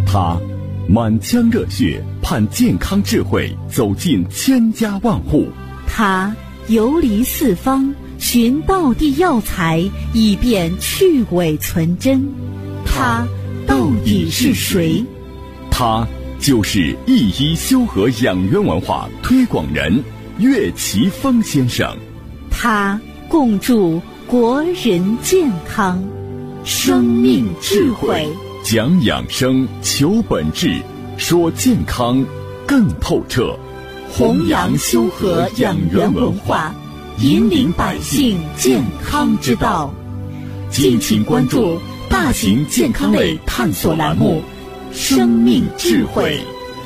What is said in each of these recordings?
他满腔热血盼健康智慧走进千家万户， 他游离四方寻道地药材，以便去伪存真。他到底是谁？ 他就是一医修和养元文化推广人岳奇峰先生。 他共筑国人健康，生命智慧， 讲养生，求本质，说健康更透彻， 弘扬修和养元文化，引领百姓健康之道。敬请关注大型健康类探索栏目《生命智慧》。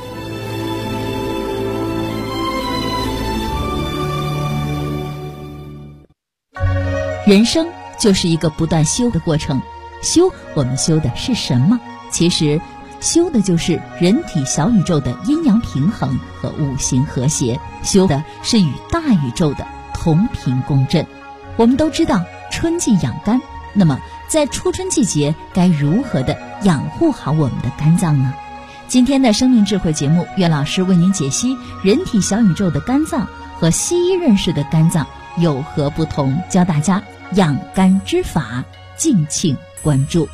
人生就是一个不断修的过程，修我们修的是什么？其实修的就是人体小宇宙的阴阳平衡和五行和谐，修的是与大宇宙的同频共振。我们都知道春季养肝，那么在初春季节该如何的养护好我们的肝脏呢？今天的生命智慧节目，岳老师为您解析人体小宇宙的肝脏和西医认识的肝脏有何不同，教大家养肝之法，敬请关注。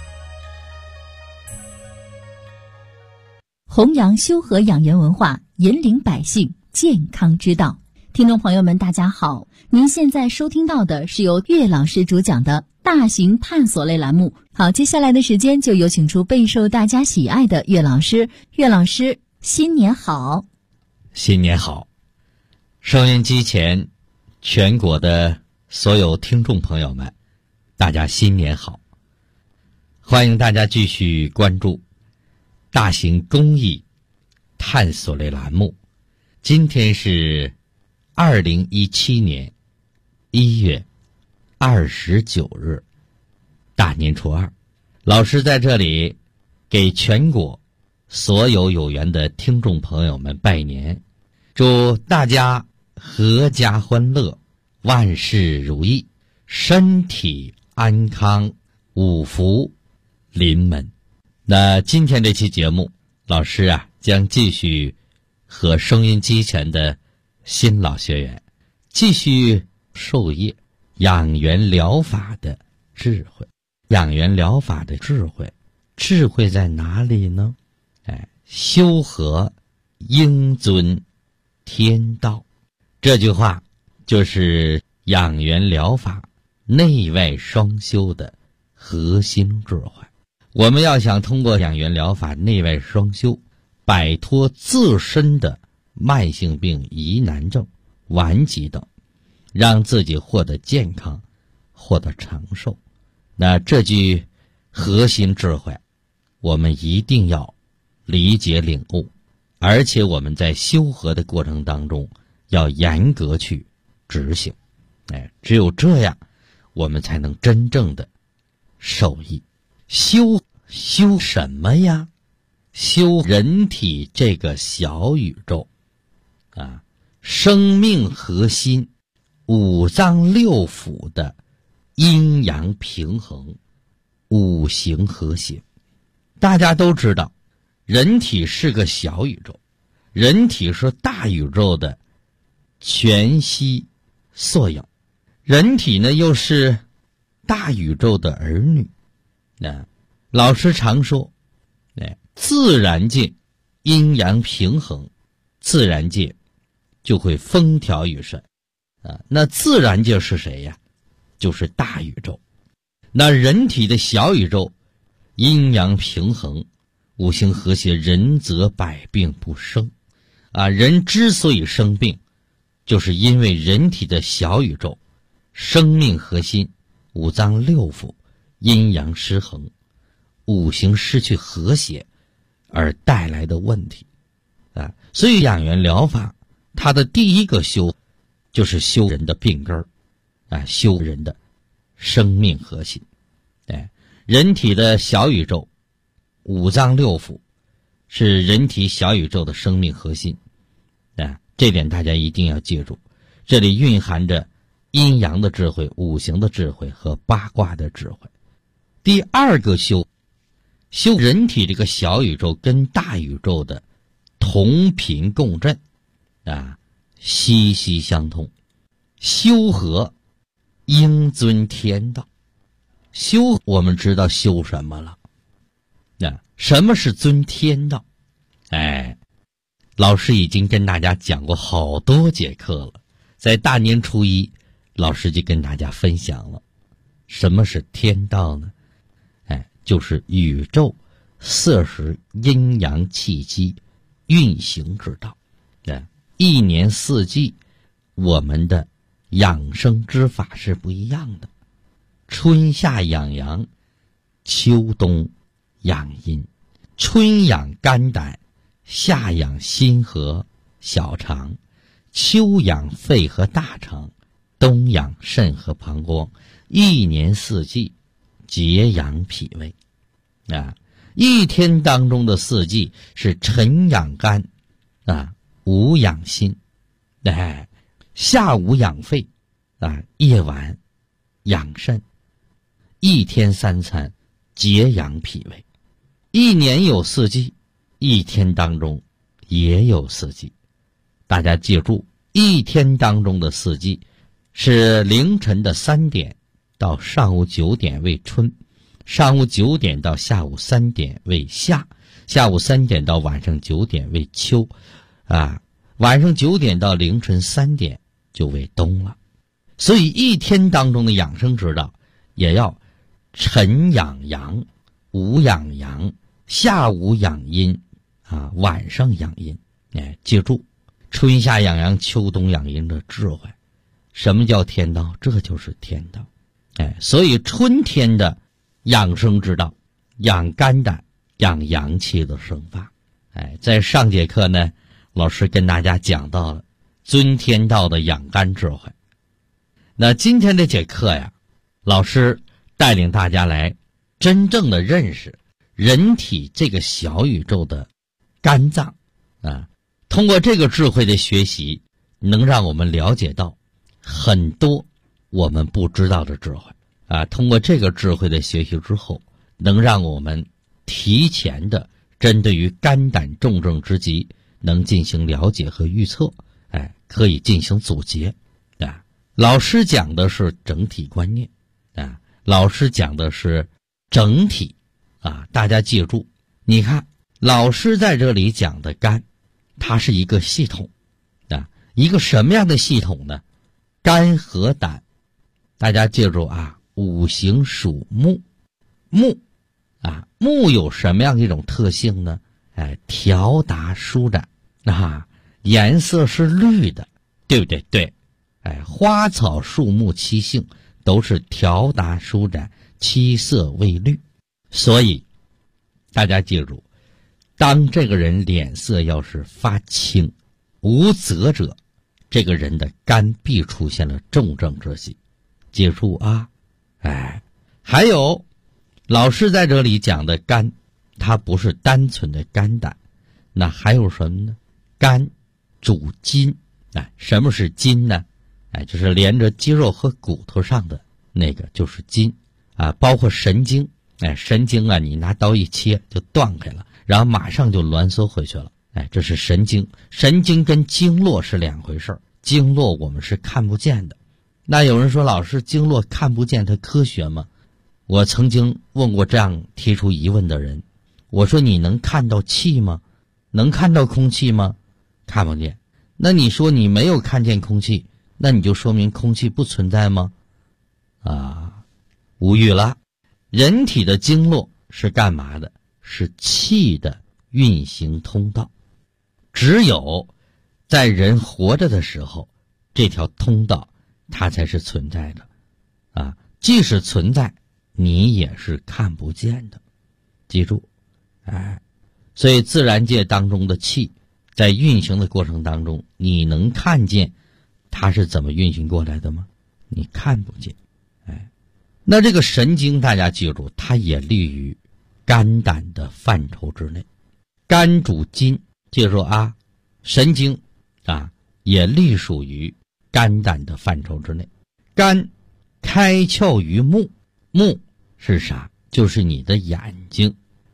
弘扬修和养元文化，引领百姓健康之道。听众朋友们大家好，您现在收听到的是由岳老师主讲的大型探索类栏目。好，接下来的时间就有请出备受大家喜爱的岳老师。岳老师，新年好！ 新年好！收音机前全国的所有听众朋友们，大家新年好！欢迎大家继续关注大型公益探索类栏目。今天是2017年1月29日，大年初二。老师在这里给全国所有有缘的听众朋友们拜年，祝大家阖家欢乐，万事如意，身体安康，五福临门。那今天这期节目，老师将继续和收音机前的新老学员继续授业养元疗法的智慧。养元疗法的智慧，智慧在哪里呢？修和应遵天道，这句话就是养元疗法内外双修的核心智慧。我们要想通过养元疗法内外双修，摆脱自身的慢性病、疑难症、顽疾等，让自己获得健康，获得长寿。那这句核心智慧，我们一定要理解领悟，而且我们在修和的过程当中要严格去执行。只有这样，我们才能真正的受益。修什么呀？修人体这个小宇宙生命核心五脏六腑的阴阳平衡，五行和谐。大家都知道，人体是个小宇宙，人体是大宇宙的全息缩影，人体呢又是大宇宙的儿女。老师常说，自然界阴阳平衡，自然界就会风调雨顺。那自然界是谁呀？就是大宇宙。那人体的小宇宙阴阳平衡，五行和谐，人则百病不生。人之所以生病，就是因为人体的小宇宙生命核心五脏六腑阴阳失衡，五行失去和谐而带来的问题。所以养元疗法它的第一个修就是修人的病根儿，修人的生命核心。人体的小宇宙五脏六腑是人体小宇宙的生命核心。这点大家一定要记住，这里蕴含着阴阳的智慧、五行的智慧和八卦的智慧。第二个修修人体这个小宇宙跟大宇宙的同频共振息息相通。修和应遵天道。修我们知道修什么了？什么是遵天道？老师已经跟大家讲过好多节课了，在大年初一，老师就跟大家分享了什么是天道呢？就是宇宙色识阴阳气机运行之道。一年四季我们的养生之法是不一样的，春夏养阳，秋冬养阴。春养肝胆，夏养心和小肠，秋养肺和大肠，冬养肾和膀胱。一年四季节养脾胃。一天当中的四季是晨养肝午养心，下午养肺夜晚养肾。一天三餐节养脾胃。一年有四季，一天当中也有四季。大家记住，一天当中的四季是凌晨的3点到上午9点为春，上午9点到下午3点为夏，下午3点到晚上9点为秋，晚上9点到凌晨3点就为冬了。所以一天当中的养生之道也要晨养阳，午养阳，下午养阴晚上养阴。记住春夏养阳，秋冬养阴的智慧。什么叫天道？这就是天道。所以春天的养生之道，养肝胆，养阳气的生发。在上节课呢，老师跟大家讲到了遵天道的养肝智慧。那今天这节课呀，老师带领大家来真正的认识人体这个小宇宙的肝脏通过这个智慧的学习，能让我们了解到很多我们不知道的智慧通过这个智慧的学习之后，能让我们提前的针对于肝胆重症之疾能进行了解和预测，可以进行阻截老师讲的是整体观念老师讲的是整体大家记住，你看老师在这里讲的肝，它是一个系统一个什么样的系统呢？肝和胆，大家记住五行属木，木有什么样的一种特性呢？条达舒展颜色是绿的，对不对？对。花草树木七性都是条达舒展，七色为绿。所以大家记住，当这个人脸色要是发青无泽者，这个人的肝必出现了重症之疾。记住还有老师在这里讲的肝，它不是单纯的肝胆，那还有什么呢？肝主筋什么是筋呢？就是连着肌肉和骨头上的那个就是筋包括神经神经你拿刀一切就断开了，然后马上就挛缩回去了这是神经。神经跟经络是两回事，经络我们是看不见的。那有人说，老师，经络看不见它科学吗？我曾经问过这样提出疑问的人，我说你能看到气吗？能看到空气吗？看不见。那你说你没有看见空气，那你就说明空气不存在吗？无语了。人体的经络是干嘛的？是气的运行通道。只有在人活着的时候，这条通道它才是存在的即使存在，你也是看不见的。记住所以自然界当中的气在运行的过程当中，你能看见它是怎么运行过来的吗？你看不见。那这个神经大家记住，它也立于肝胆的范畴之内。肝主筋，记住神经也隶属于肝胆的范畴之内。肝开窍于目，目是啥？就是你的眼睛。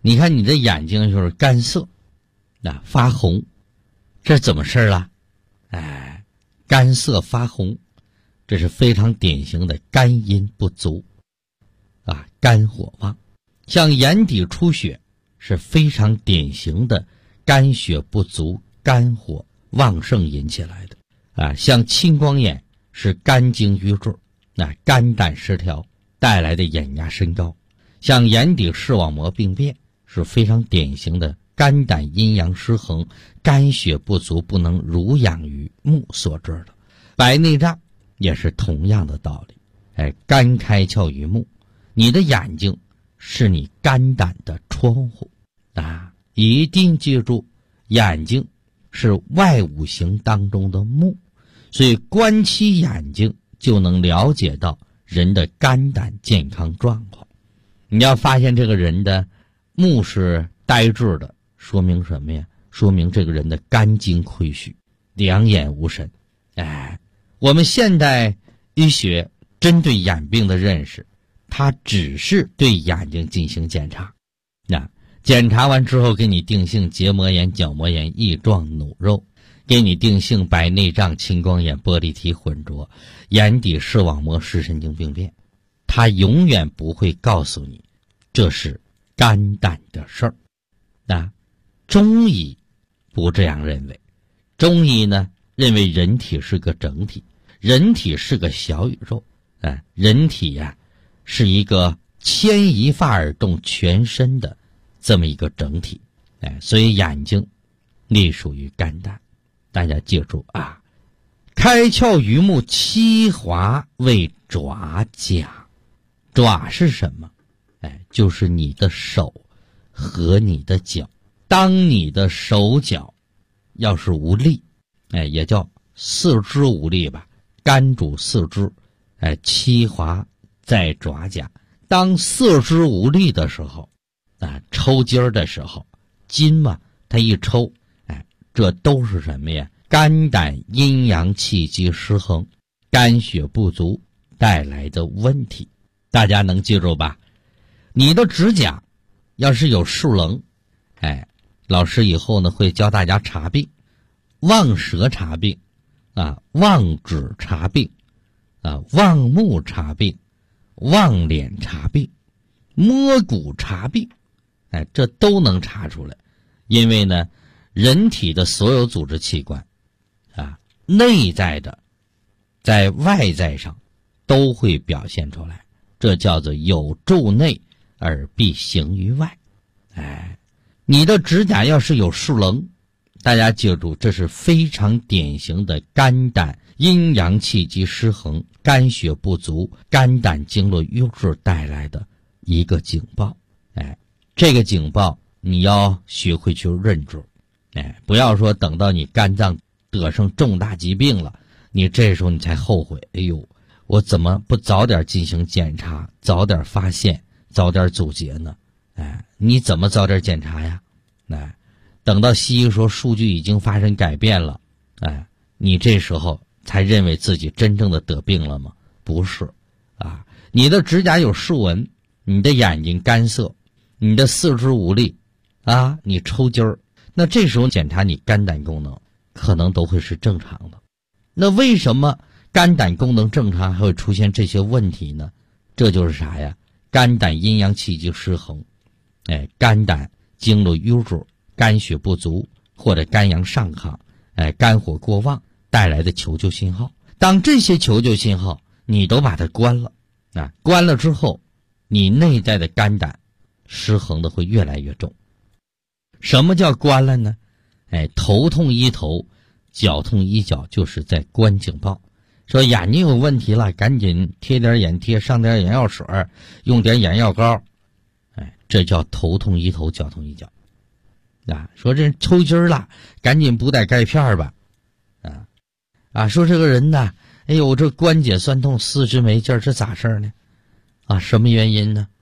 你看你的眼睛就是干涩，发红，这怎么事了？干涩发红，这是非常典型的肝阴不足肝火旺。像眼底出血是非常典型的肝血不足、肝火旺盛引起来的像青光眼是肝经瘀滞，肝胆失调带来的眼压升高。像眼底视网膜病变是非常典型的肝胆阴阳失衡、肝血不足不能濡养于目所致的。白内障也是同样的道理，肝开窍于目，你的眼睛是你肝胆的窗户一定记住，眼睛是外五行当中的目，所以观其眼睛就能了解到人的肝胆健康状况。你要发现这个人的目是呆滞的，说明什么呀？说明这个人的肝经亏虚，两眼无神。我们现代医学针对眼病的认识，它只是对眼睛进行检查，检查完之后给你定性结膜炎、角膜炎、翼状弩肉，给你定性白内障、青光眼、玻璃体混浊、眼底视网膜视神经病变。他永远不会告诉你这是肝胆的事儿。中医不这样认为，中医呢认为人体是个整体，人体是个小宇宙，人体是一个牵一发而动全身的这么一个整体，所以眼睛隶属于肝胆。大家记住开窍于目，七华为爪甲。爪是什么？就是你的手和你的脚。当你的手脚要是无力，也叫四肢无力吧，肝主四肢，七华在爪甲。当四肢无力的时候，抽筋儿的时候，筋嘛，它一抽，这都是什么呀？肝胆阴阳气机失衡，肝血不足带来的问题。大家能记住吧？你的指甲要是有竖棱，老师以后呢会教大家查病，望舌查病望指查病望目查病，望脸查病，摸骨查病，这都能查出来。因为呢，人体的所有组织器官内在的在外在上都会表现出来，这叫做有助内而必行于外。你的指甲要是有竖棱，大家记住，这是非常典型的肝胆阴阳气机失衡、肝血不足、肝胆经络瘀滞带来的一个警报。这个警报你要学会去认知，不要说等到你肝脏得上重大疾病了，你这时候你才后悔，我怎么不早点进行检查，早点发现，早点阻截呢？你怎么早点检查呀？等到西医说数据已经发生改变了，你这时候才认为自己真正的得病了吗？不是你的指甲有竖纹，你的眼睛干涩，你的四肢无力你抽筋儿，那这时候检查你肝胆功能可能都会是正常的。那为什么肝胆功能正常还会出现这些问题呢？这就是啥呀？肝胆阴阳气机失衡，肝胆经络瘀滞，肝血不足或者肝阳上亢，肝火过旺带来的求救信号。当这些求救信号你都把它关了，关了之后，你内在的肝胆失衡的会越来越重。什么叫关了呢？头痛医头，脚痛医脚，就是在关警报。说眼睛有问题了，赶紧贴点眼贴，上点眼药水，用点眼药膏，这叫头痛医头，脚痛医脚。说这抽筋了，赶紧补点钙片吧。说这个人呢，这关节酸痛，四肢没劲儿，这咋事儿呢？什么原因呢？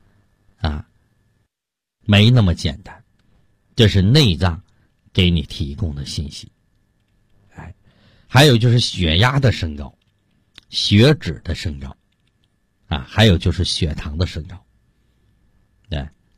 没那么简单，这是内脏给你提供的信息。还有就是血压的升高，血脂的升高，还有就是血糖的升高。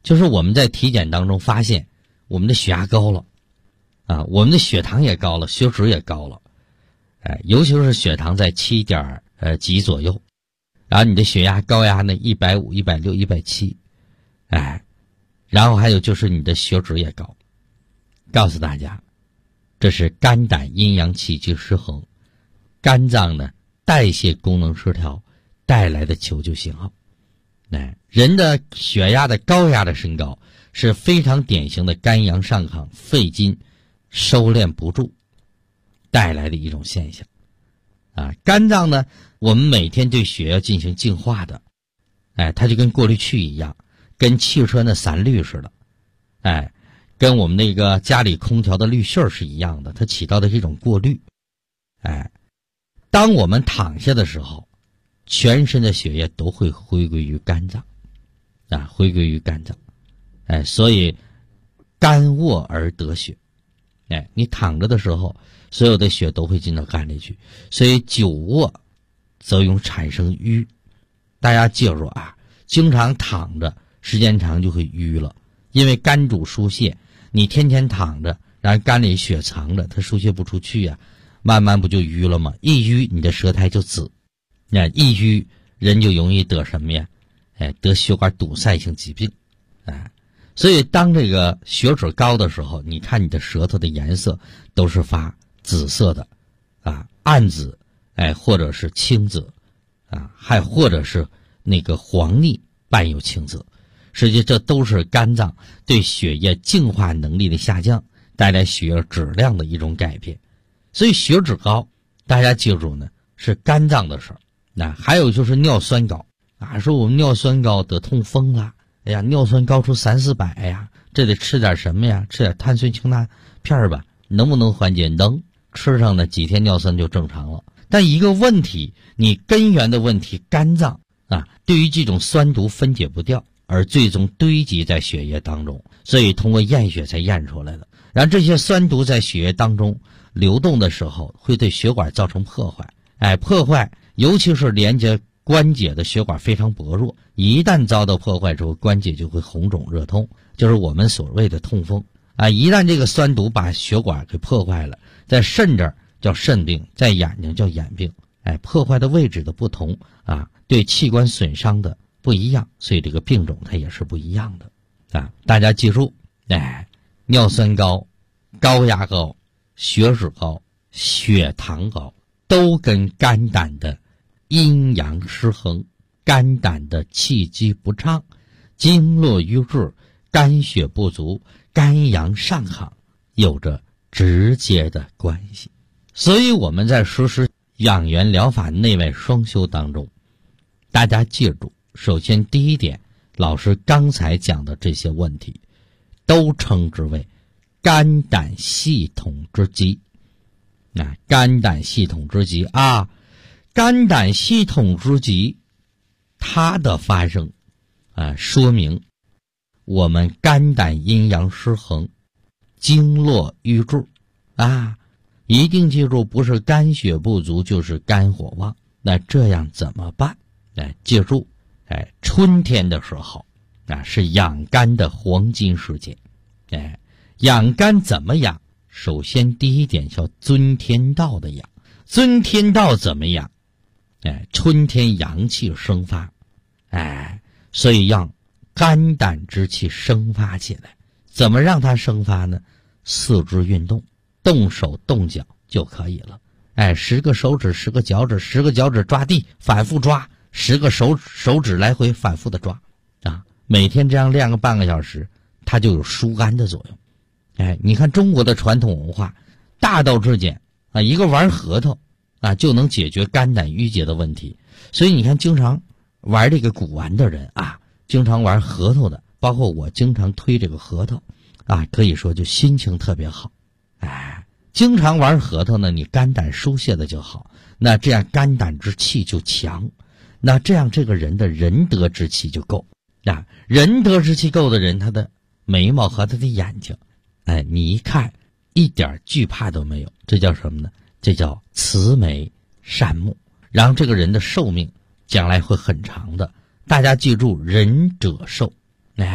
就是我们在体检当中发现我们的血压高了啊，我们的血糖也高了，血脂也高了，尤其是血糖在7点几左右，然后你的血压高压呢150、160、170，然后还有就是你的血脂也高。告诉大家，这是肝胆阴阳气机失衡，肝脏呢代谢功能失调带来的求救信号。人的血压的高压的升高是非常典型的肝阳上亢、肺经收敛不住带来的一种现象啊。肝脏呢，我们每天对血要进行净化的，它就跟过滤器一样，跟汽车的散滤似的，跟我们那个家里空调的滤芯是一样的，它起到的是一种过滤。当我们躺下的时候，全身的血液都会回归于肝脏，回归于肝脏，所以肝卧而得血，你躺着的时候，所有的血都会进到肝里去，所以久卧则容易产生瘀。大家记住啊，经常躺着时间长就会瘀了，因为肝主疏泄，你天天躺着，然后肝里血藏着，它疏泄不出去呀，慢慢不就瘀了吗？一瘀你的舌苔就紫，一瘀人就容易得什么呀？得血管堵塞性疾病，所以当这个血脂高的时候，你看你的舌头的颜色都是发紫色的，暗紫，或者是青紫，还或者是那个黄腻伴有青紫。实际这都是肝脏对血液净化能力的下降带来血液质量的一种改变。所以血脂高，大家记住呢，是肝脏的事儿。还有就是尿酸高说我们尿酸高得痛风了，尿酸高出300-400呀，这得吃点什么呀？吃点碳酸氢钠片吧，能不能缓解？能，吃上呢几天尿酸就正常了。但一个问题，你根源的问题，肝脏对于这种酸毒分解不掉，而最终堆积在血液当中，所以通过验血才验出来的。然后这些酸毒在血液当中流动的时候，会对血管造成破坏，破坏尤其是连接关节的血管非常薄弱，一旦遭到破坏之后，关节就会红肿热痛，就是我们所谓的痛风一旦这个酸毒把血管给破坏了，在肾这儿叫肾病，在眼睛叫眼病，破坏的位置的不同对器官损伤的不一样，所以这个病种它也是不一样的大家记住，尿酸高、高压高、血脂高、血糖高，都跟肝胆的阴阳失衡、肝胆的气机不畅、经络瘀滞、肝血不足、肝阳上亢有着直接的关系。所以我们在实施养元疗法内外双修当中，大家记住，首先第一点，老师刚才讲的这些问题都称之为肝胆系统之疾。肝胆系统之疾肝胆系统之疾它的发生说明我们肝胆阴阳失衡、经络瘀滞一定记住，不是肝血不足就是肝火旺。那这样怎么办？记住，春天的时候是养肝的黄金时节。养肝怎么养？首先第一点叫遵天道的养。遵天道怎么养？春天阳气生发，所以让肝胆之气生发起来。怎么让它生发呢？四肢运动，动手动脚就可以了。10个手指10个脚趾，10个脚趾抓地反复抓，10个手指来回反复的抓每天这样练个半个小时，它就有疏肝的作用。你看中国的传统文化，大道至简一个玩核桃就能解决肝胆郁结的问题。所以你看经常玩这个古玩的人经常玩核桃的，包括我经常推这个核桃可以说就心情特别好。经常玩核桃呢，你肝胆疏泄的就好，那这样肝胆之气就强，那这样这个人的仁德之气就够。仁德之气够的人，他的眉毛和他的眼睛你一看一点惧怕都没有，这叫什么呢？这叫慈眉善目，然后这个人的寿命将来会很长的。大家记住，仁者寿，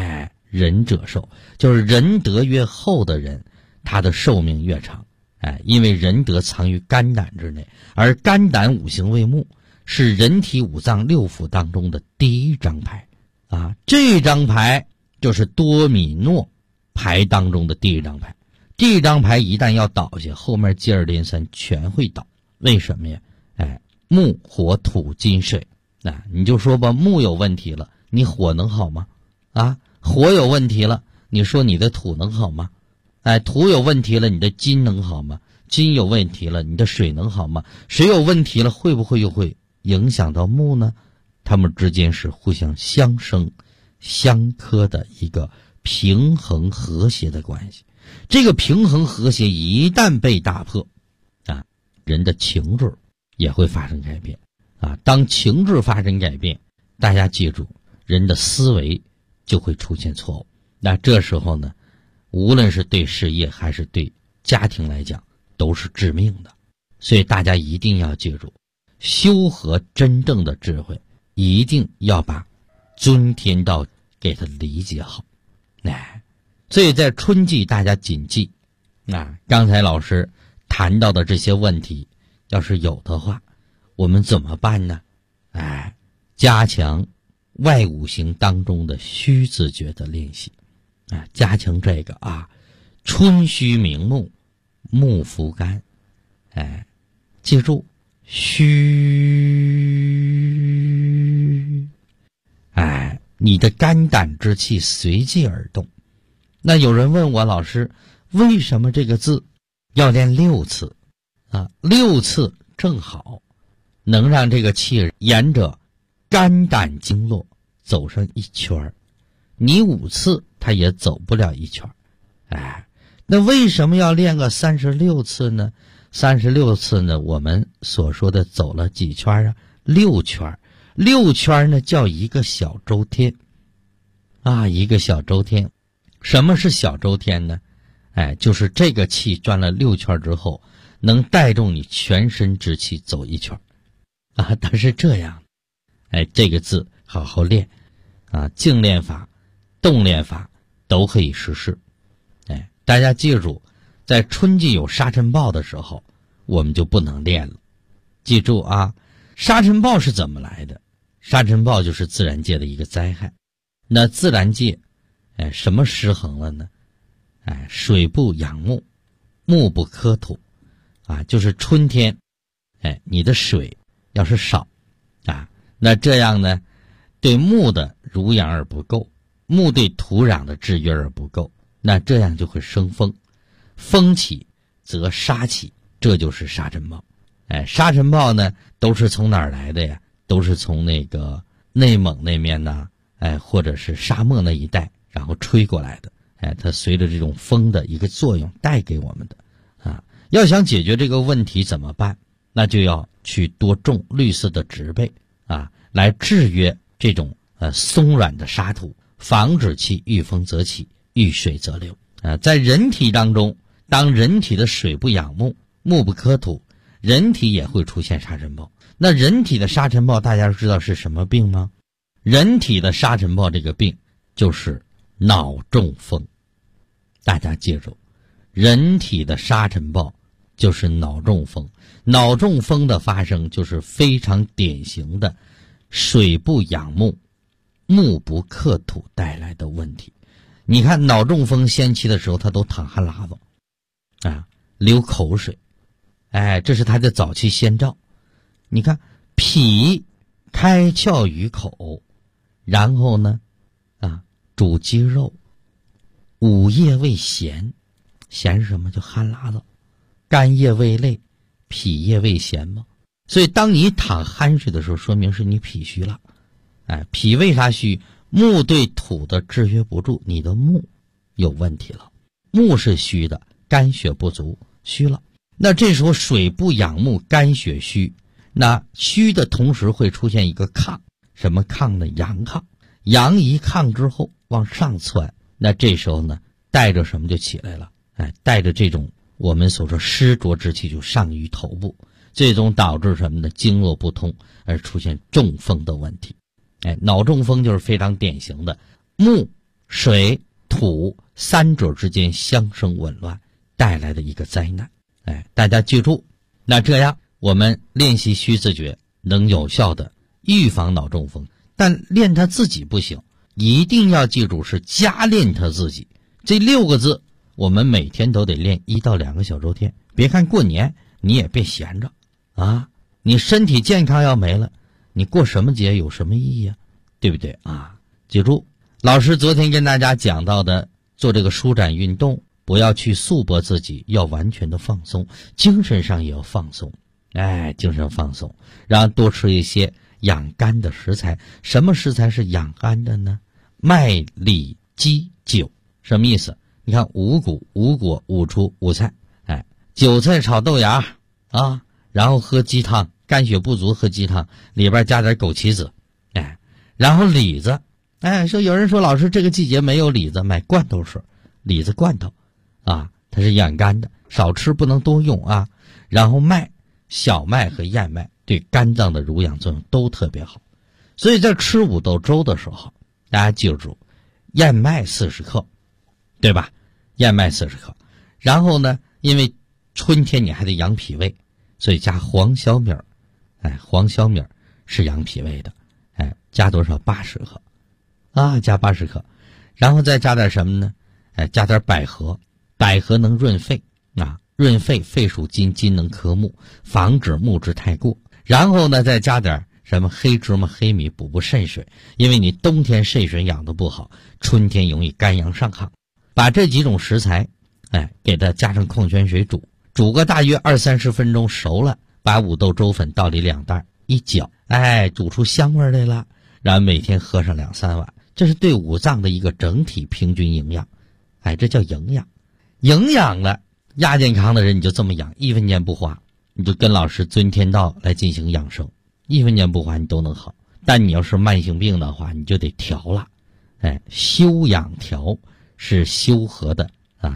仁者寿，就是仁德越厚的人，他的寿命越长。因为仁德藏于肝胆之内，而肝胆五行为木，是人体五脏六腑当中的第一张牌啊。这张牌就是多米诺牌当中的第一张牌。这张牌一旦要倒下，后面接二连三全会倒。为什么呀？木火土金水，你就说吧，木有问题了，你火能好吗？火有问题了，你说你的土能好吗？土有问题了，你的金能好吗？金有问题了，你的水能好吗？水有问题了，会不会又会影响到木呢？它们之间是互相相生相克的一个平衡和谐的关系。这个平衡和谐一旦被打破人的情志也会发生改变当情志发生改变，大家记住，人的思维就会出现错误。那这时候呢，无论是对事业还是对家庭来讲，都是致命的。所以大家一定要记住，修和真正的智慧，一定要把尊天道给它理解好。所以在春季大家谨记刚才老师谈到的这些问题，要是有的话，我们怎么办呢？加强外五行当中的虚自觉的练习加强这个春虚明目，木伏肝。记住虚，你的肝胆之气随即而动。那有人问我，老师，为什么这个字要练6次？6次正好能让这个气沿着肝胆经络走上一圈，你5次它也走不了一圈。那为什么要练个36次呢？36次呢，我们所说的走了几圈？6圈。6圈呢叫一个小周天一个小周天。什么是小周天呢？就是这个气转了6圈之后，能带动你全身之气走一圈但是这样这个字好好练静练法、动练法都可以实施。大家记住，在春季有沙尘暴的时候，我们就不能练了。记住沙尘暴是怎么来的？沙尘暴就是自然界的一个灾害。那自然界什么失衡了呢？水不养木，木不克土就是春天你的水要是少那这样呢，对木的濡养而不够，木对土壤的制约而不够，那这样就会生风，风起则沙起，这就是沙尘暴。沙尘暴呢都是从哪儿来的呀？都是从那个内蒙那面或者是沙漠那一带然后吹过来的。它随着这种风的一个作用带给我们的要想解决这个问题怎么办？那就要去多种绿色的植被来制约这种松软的沙土，防止其遇风则起，遇水则流在人体当中，当人体的水不养木，木不克土，人体也会出现沙尘暴。那人体的沙尘暴大家知道是什么病吗？人体的沙尘暴这个病就是脑中风。大家记住，人体的沙尘暴就是脑中风。脑中风的发生就是非常典型的水不养木，木不克土带来的问题。你看脑中风先期的时候，他都淌汗喇子流口水这是他的早期先兆。你看脾开窍于口，然后呢主肌肉，五液为咸，咸是什么？就汗喇子。肝液为泪，脾液为咸嘛。所以当你淌汗水的时候，说明是你脾虚了。脾为啥虚？木对土的制约不住，你的木有问题了。木是虚的，肝血不足，虚了。那这时候水不养木，肝血虚，那虚的同时会出现一个亢，什么亢呢？阳亢。阳一亢之后往上窜，那这时候呢带着什么就起来了？带着这种我们所说湿浊之气就上于头部，最终导致什么呢？经络不通而出现中风的问题。脑中风就是非常典型的，木水土三者之间相生紊乱带来的一个灾难。大家记住，那这样我们练习虚字诀能有效的预防脑中风，但练他自己不行，一定要记住是加练他自己。这6个字我们每天都得练1到2个小周天。别看过年你也别闲着啊，你身体健康要没了，你过什么节有什么意义啊？对不对啊？记住老师昨天跟大家讲到的，做这个舒展运动，不要去束缚自己，要完全的放松，精神上也要放松。精神放松，然后多吃一些养肝的食材。什么食材是养肝的呢？麦里鸡韭。什么意思？你看五谷、五果、五蔬、五菜，韭菜炒豆芽啊，然后喝鸡汤，肝血不足喝鸡汤，里边加点枸杞子，然后李子，说有人说老师这个季节没有李子，买罐头水，李子罐头啊，它是养肝的，少吃不能多用啊。然后麦，小麦和燕麦对肝脏的濡养作用都特别好，所以在吃五豆粥的时候，大家记住，燕麦40克，对吧？燕麦40克，然后呢，因为春天你还得养脾胃，所以加黄小米儿，黄小米儿是养脾胃的，加多少？80克，加80克，然后再加点什么呢？加点百合，百合能润肺啊，润肺，肺属金，金能克木，防止木质太过。然后呢，再加点什么黑芝麻、黑米，补肾水，因为你冬天肾水养得不好，春天容易肝阳上亢。把这几种食材，给它加上矿泉水煮个大约20-30分钟熟了，把五豆粥粉倒里2袋，一搅，煮出香味来了，然后每天喝上2-3碗，这是对五脏的一个整体平均营养，这叫营养。营养了，亚健康的人你就这么养，1分钱不花，你就跟老师遵天道来进行养生，1分钱不花你都能好。但你要是慢性病的话，你就得调了，修养调是修和的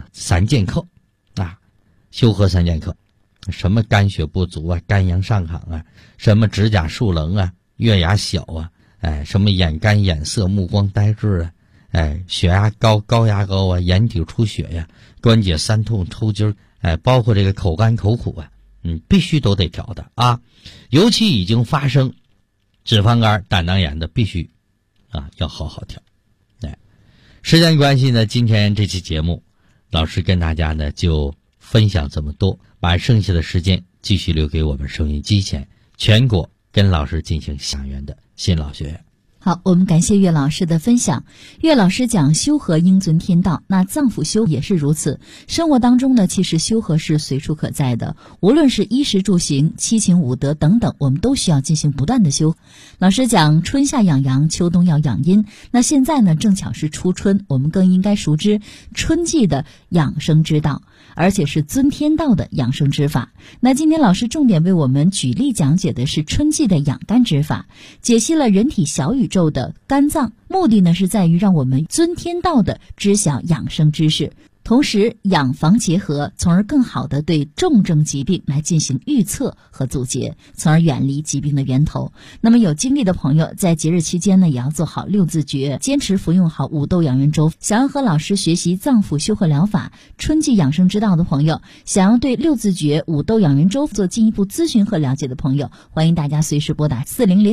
3剑客修和3剑客，什么肝血不足啊，肝阳上亢啊，什么指甲树棱啊，月牙小啊，什么眼干眼涩、目光呆滞啊，血压高、高压高啊，眼底出血呀，关节酸痛、抽筋，包括这个口干口苦啊，必须都得调的啊。尤其已经发生脂肪肝、胆囊炎的，必须要好好调。时间关系呢，今天这期节目，老师跟大家呢就分享这么多，把剩下的时间继续留给我们收音机前全国跟老师进行相约的新老学员。 好，我们感谢岳老师的分享。岳老师讲修和应遵天道，那脏腑修也是如此。生活当中呢，其实修和是随处可在的，无论是衣食住行、七情五德等等，我们都需要进行不断的修。老师讲春夏养阳，秋冬要养阴。那现在呢，正巧是初春，我们更应该熟知春季的养生之道，而且是遵天道的养生之法。那今天老师重点为我们举例讲解的是春季的养肝之法，解析了人体小宇宙的肝脏，目的呢是在于让我们遵天道的知晓养生知识，同时养防结合，从而更好的对重症疾病来进行预测和阻截，从而远离疾病的源头。那么有精力的朋友在节日期间呢，也要做好6字诀，坚持服用好五豆养元粥。想要和老师学习脏腑修和疗法、春季养生之道的朋友，想要对6字诀、五豆养元粥做进一步咨询和了解的朋友，欢迎大家随时拨打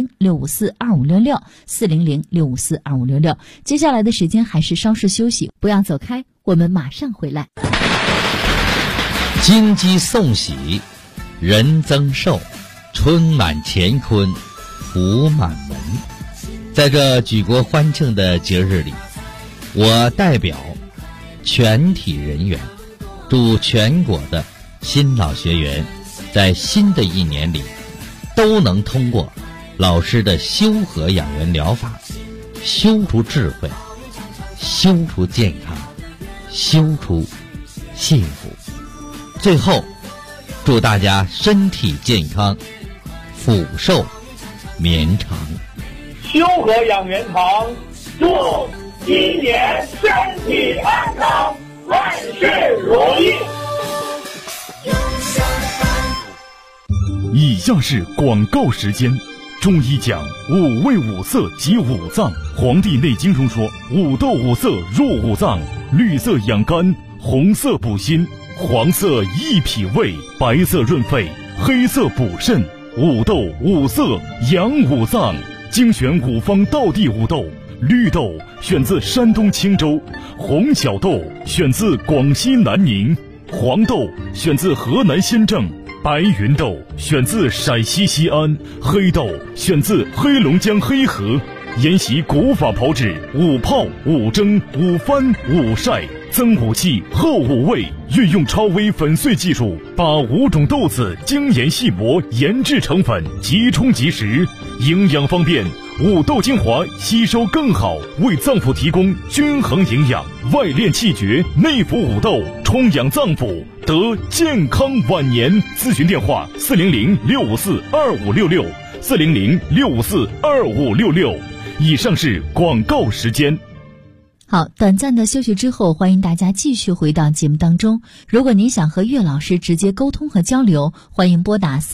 400-654-2566 400-654-2566。接下来的时间还是稍事休息，不要走开，我们马上回来。 金鸡送喜，人增寿，春满乾坤，福满门。在这举国欢庆的节日里，我代表全体人员，祝全国的新老学员在新的一年里都能通过老师的修和养元疗法，修出智慧，修出健康，修出幸福。最后祝大家身体健康，福寿绵长。 修和养元堂祝今年身体安康，万事如意。 以下是广告时间， 中医讲五味五色即五脏，《黄帝内经》中说五豆五色入五脏，绿色养肝，红色补心，黄色益脾胃，白色润肺，黑色补肾。五豆五色养五脏，精选五方道地五豆。绿豆选自山东青州，红小豆选自广西南宁，黄豆选自河南新郑，白云豆选自陕西西安，黑豆选自黑龙江黑河。沿袭古法炮制，五泡、五蒸、五翻、五晒，增五气，后五味，运用超微粉碎技术，把5种豆子精研细磨，研制成粉，即冲即食，营养方便。五豆精华吸收更好，为脏腑提供均衡营养，外练气绝，内服五豆，充养脏腑，得健康晚年。咨询电话400-654-2566，400-654-2566。以上是广告时间。 好，短暂的休息之后，欢迎大家继续回到节目当中。如果您想和岳老师直接沟通和交流，欢迎拨打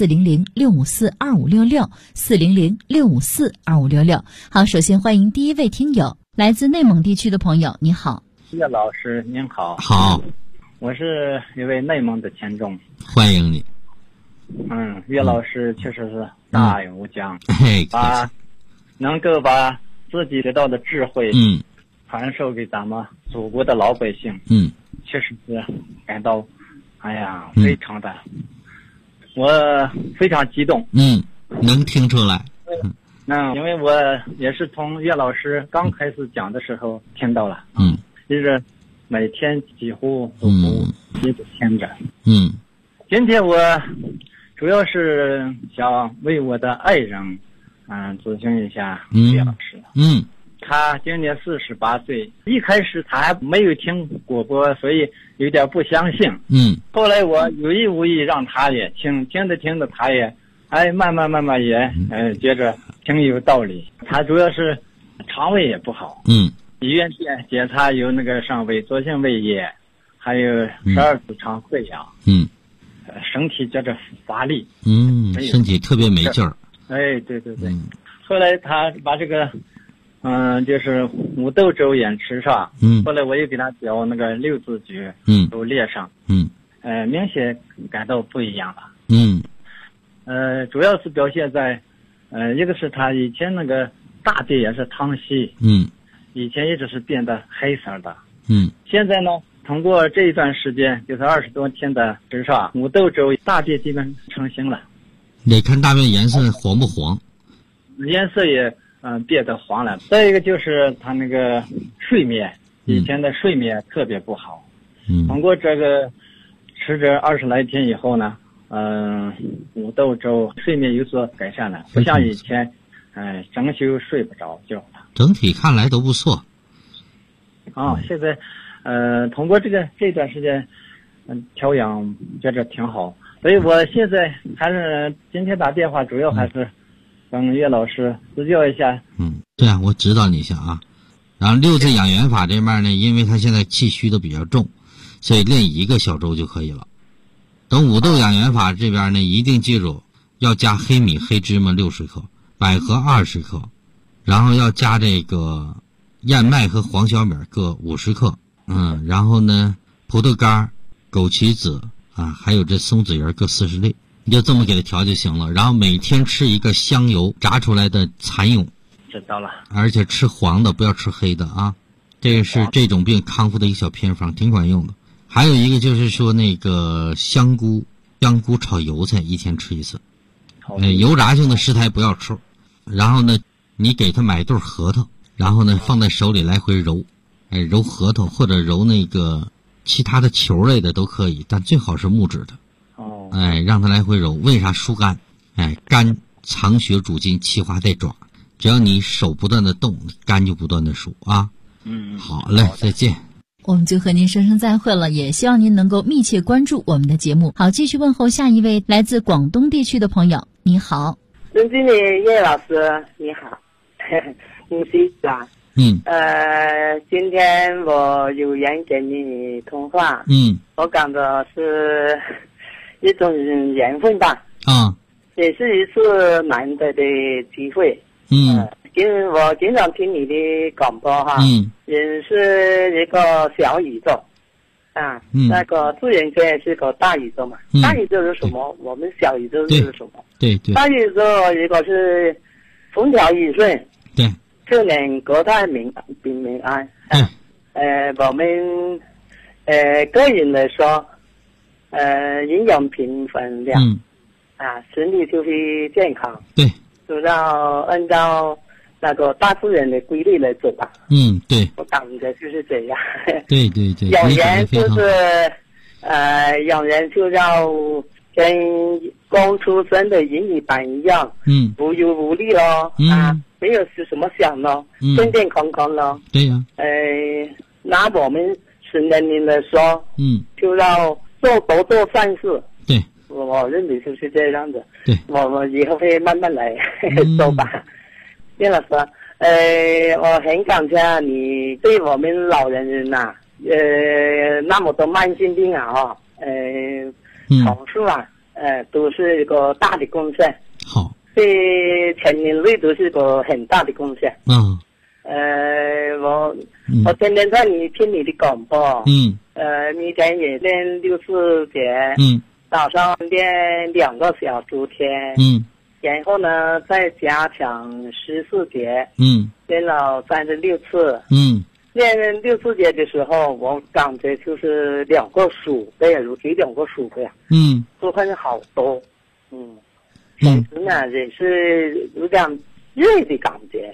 400-654-2566，400-654-2566。好，首先欢迎第一位听友，来自内蒙地区的朋友，你好。 岳老师您好。 好， 我是一位内蒙的听众， 欢迎你。 岳老师确实是大有讲，能够把自己得到的智慧传授给咱们祖国的老百姓，确实是感到非常的，我非常激动。 能听出来。 因为我也是从岳老师刚开始讲的时候听到了，就是每天几乎都一直听着。今天我主要是想为我的爱人咨询一下岳老师。他今年48岁，一开始他还没有听广播，所以有点不相信。后来我有意无意让他也听着他也慢慢也觉着挺有道理。他主要是肠胃也不好，医院检查有那个上胃左性胃炎，还有12指肠溃疡，身体觉着乏力， 身体特别没劲儿。 对。后来他把这个就是五豆粥也吃上，后来我又给他调那个6字诀，都列上，明显感到不一样了。主要是表现在一个是他以前那个大便也是溏稀，以前一直是变得黑色的，现在呢通过这一段时间，就是20多天的吃上五豆粥，大便基本成型了。 得看大便颜色黄不黄， 颜色也变得黄了。再一个就是他那个睡眠，以前的睡眠特别不好，通过这个吃着20来天以后呢，五豆粥睡眠有所改善了，不像以前整宿睡不着觉了。 整体看来都不错。 现在通过这段时间调养觉着挺好，所以我现在还是今天打电话主要还是跟岳老师指教一下。 对啊，我指导你一下啊。然后6字养元法这边呢，因为他现在气虚都比较重，所以练1个小粥就可以了。等五豆养元法这边呢，一定记住要加黑米、黑芝麻60克，百合20克，然后要加这个燕麦和黄小米各50克，然后呢葡萄干、枸杞子还有这松子仁各40粒，你就这么给它调就行了。然后每天吃一个香油炸出来的蚕蛹， 知道了。 而且吃黄的，不要吃黑的啊。这个是这种病康复的一个小偏方，挺管用的。还有一个就是说那个香菇炒油菜1天吃1次，油炸性的食材不要吃。然后呢，你给他买对核桃，然后呢放在手里来回揉，揉核桃或者揉那个其他的球类的都可以，但最好是木质的。让他来回揉，为啥疏肝？肝藏血主筋，气化带爪，只要你手不断的动，肝就不断的疏啊。好嘞，再见。 我们就和您说声再会了，也希望您能够密切关注我们的节目。好，继续问候下一位来自广东地区的朋友，你好。 尊敬的叶老师，你好，你是吧？今天我有缘跟你通话，我感到是一种缘分吧。 也是一次难得的机会。我经常听你的广播哈，也是一个小宇宙啊，那个自然界是个大宇宙嘛，大宇宙是什么？我们小宇宙是什么？ 对， 大宇宙一个是风调雨顺， 对， 就能国泰民安。我们个人来说，营养平衡量，身体就会健康。 对， 就要按照那个大自然的规律来走吧。 对， 我感觉就是这样。 对， 养人就是养人就要跟刚出生的婴儿般一样，无忧无虑咯，没有什么想咯，健健康康咯。 对呀。 拿我们成年人来说，就要多做善事。 对， 我认为就是这样子。 对， 我以后会慢慢来做吧。叶老师，我很感谢你对我们老人呐，那么多慢性病啊，手术啊，都是一个大的贡献。 好， 对全人类都是个很大的贡献。我天天在听你的广播，每天也练64节，早上练2个小时天，然后呢再加强14节，练了36次，练64节的时候，我感觉就是2个手背，如提2个手背啊，都很好多，身体呢也是有点热的感觉，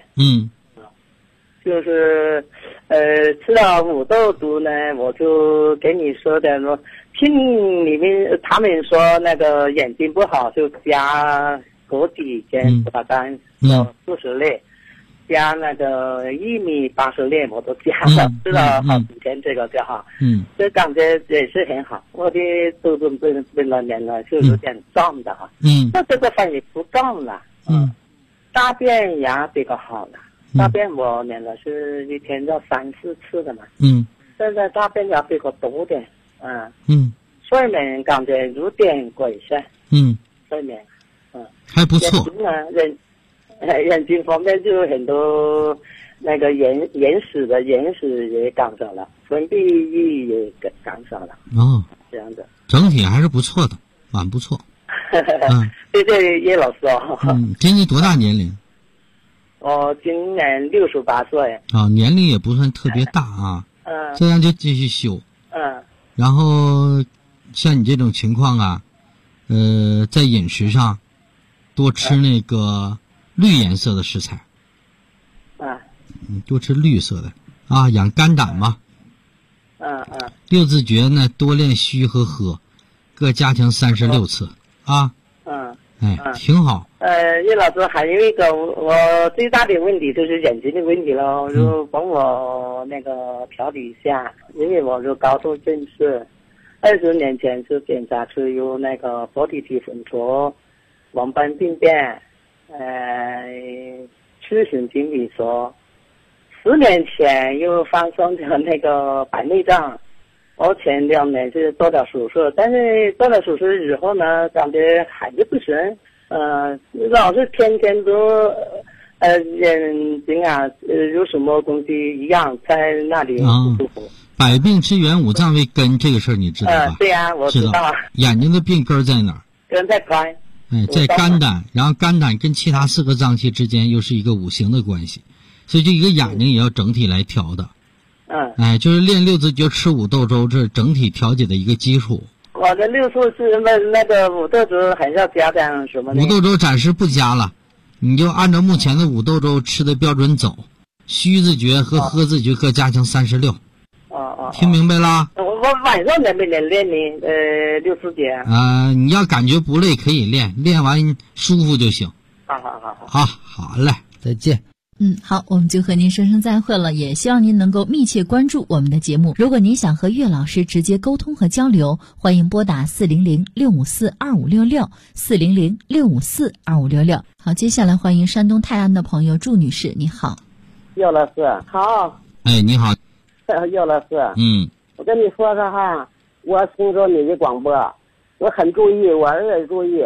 就是吃了五豆毒呢，我就给你说的说，听里面他们说那个眼睛不好，就加枸杞跟葡萄干40粒，加那个薏米80粒，我都加了，吃了好几天这个就好，这感觉也是很好。我的肚子被了年了，就有点胀的哈，那这个饭也不胀了，大便也比较好了。大便我练了是一天要3-4次的嘛，现在大便也比较多点，睡眠感觉有点改善，睡眠， 还不错。 眼睛方面就很多那个眼屎也减少了，分泌液也减少了，这样子， 整体还是不错的，蛮不错。 谢谢叶老师哦。 今年多大年龄？ 我今年68岁。 年龄也不算特别大啊。这样就继续修。然后像你这种情况啊，在饮食上多吃那个绿颜色的食材。多吃绿色的啊，养肝胆嘛。六字诀呢，多练虚和合，各加强36次啊。挺好。叶老师还有一个我最大的问题就是眼睛的问题咯，就帮我那个调理一下，因为我就高度近视，20年前就检查出有那个薄体体粉浊、黄斑病变，视神经萎缩，10年前又发生的那个白内障。我前2年是做了手术，但是做了手术以后呢，感觉还是不行，老是天天都眼睛啊，有什么东西一样在那里不舒服。百病之源五脏为根，这个事儿你知道吧？对呀，我知道。眼睛的病根在哪儿？根在肝。在肝胆，然后肝胆跟其他4个脏器之间又是一个五行的关系，所以这一个眼睛也要整体来调的。就是练6字诀吃五豆粥，这是整体调节的一个基础。我的6字是那个五豆粥还要加点什么呢？五豆粥暂时不加了，你就按照目前的五豆粥吃的标准走，虚字诀和合字诀各加强36。听明白啦？我晚上能不能练呢？6字诀。你要感觉不累可以练，练完舒服就行。好嘞，再见。 好，我们就和您说声再会了，也希望您能够密切关注我们的节目。如果您想和岳老师直接沟通和交流，欢迎拨打400-654-2566 400-654-2566。好，接下来欢迎山东泰安的朋友祝女士，你好。岳老师好。你好。岳老师，我跟你说说哈，我听说你的广播，我很注意，我儿子注意，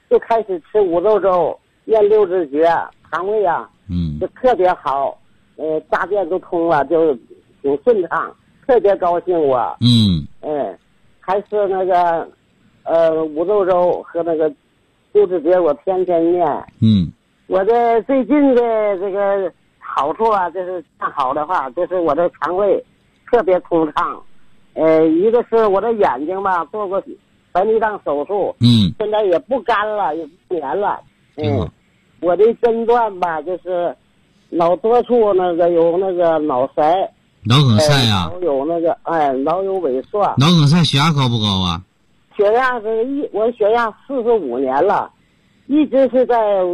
就开始吃五豆粥，咽六字诀，肠胃啊，就特别好，大便都通了，就挺顺畅，特别高兴我。还是那个五豆粥和那个六字诀，我天天念。我的最近的这个好处啊，就是看好的话，就是我的肠胃特别通畅。一个是我的眼睛吧，做过白内障手术，现在也不干了，也不黏了。我的诊断吧，就是脑多处那个有那个脑塞， 脑梗塞呀， 有那个脑有萎缩。 脑梗塞血压高不高啊？ 血压我血压45年了，一直是在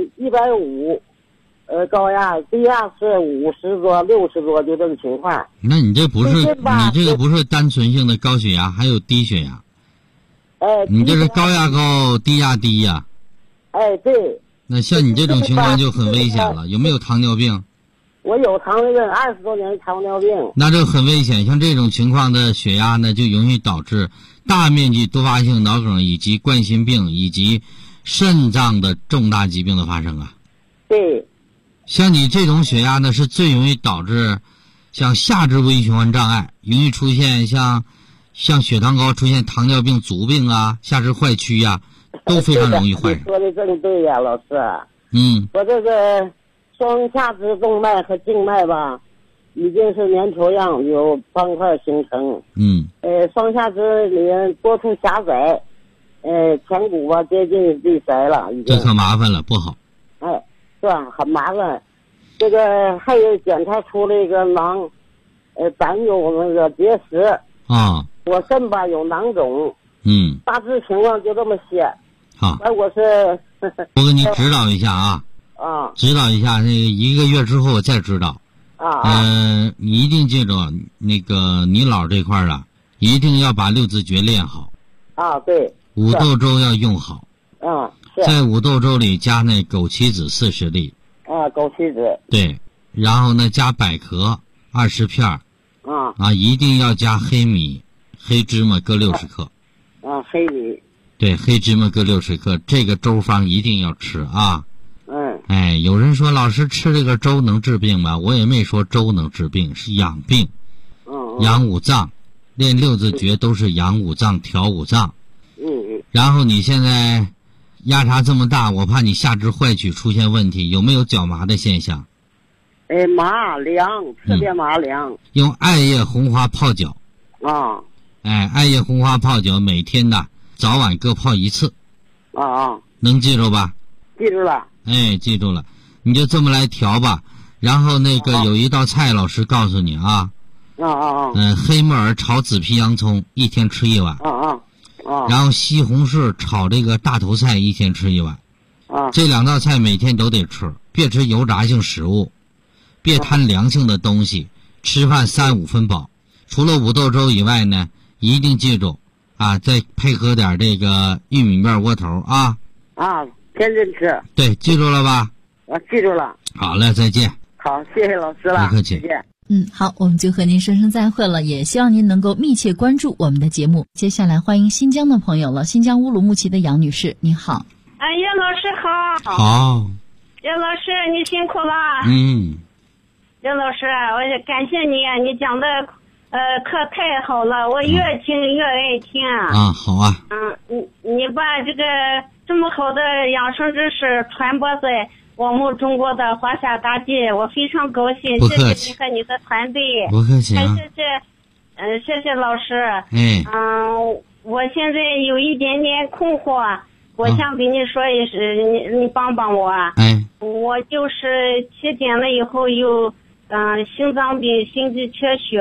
150，高压低压是50多60多，就这个情况。 那你这不是你这个不是单纯性的高血压，还有低血压。你这是高压高低压低呀。 对。 那像你这种情况就很危险了，有没有糖尿病？ 我有糖尿病，20多年糖尿病。 那这很危险，像这种情况的血压呢，就容易导致大面积多发性脑梗以及冠心病以及肾脏的重大疾病的发生啊。 对。 像你这种血压呢，是最容易导致像下肢微循环障碍，容易出现像血糖高出现糖尿病、足病啊、下肢坏曲啊，都非常容易患上。 你说的正对呀，老师。我这个双下肢动脉和静脉吧，已经是粘稠样，有斑块形成。双下肢里面多处狭窄，前骨吧接近闭塞了，已经。 这可麻烦了，不好。 是吧？很麻烦。这个还有检查出了一个囊，胆有那个结石啊。 我肾吧有囊肿。大致情况就这么些。 好。 我是我给你指导一下啊。指导一下，那个1个月之后我再指导。你一定记住，那个你老这块啊，一定要把六字诀练好。 对。 五豆粥要用好。在五豆粥里加那枸杞子40粒。 枸杞子。 对，然后呢加百合20片。一定要加黑米、黑芝麻各60克。 黑米。 对，黑芝麻各60克，这个粥方一定要吃啊。有人说老师吃这个粥能治病吗？我也没说粥能治病，是养病。养五脏，练六字诀都是养五脏、调五脏。然后你现在压差这么大，我怕你下肢坏曲出现问题，有没有脚麻的现象？ 麻凉，特别麻凉。 用艾叶红花泡脚。艾叶红花泡脚，每天的早晚各泡1次。能记住吧？ 记住了。 记住了，你就这么来调吧。然后那个有一道菜，老师告诉你啊。黑木耳炒紫皮洋葱，1天吃1碗。然后西红柿炒这个大头菜，1天吃1碗。这2道菜每天都得吃，别吃油炸性食物，别贪凉性的东西，吃饭3、5分饱。除了五豆粥以外呢，一定记住再配合点这个玉米面窝头啊。 天天吃。 对，记住了吧？ 记住了。 好了，再见。 好，谢谢老师了。 不客气。 再见。 好，我们就和您说声再会了，也希望您能够密切关注我们的节目。接下来欢迎新疆的朋友了，新疆乌鲁木齐的杨女士，你好。 叶老师好。 好。 叶老师你辛苦了。叶老师，我也感谢你讲的课太好了，我越听越爱听。 好啊。 你把这个这么好的养生知识传播在我们中国的华夏大地，我非常高兴。 不客气。 谢谢你和你的团队。 不客气啊。 谢谢老师。我现在有一点点困惑，我想跟你说一声，你帮帮我。我就是体检了以后有心脏病、心肌缺血。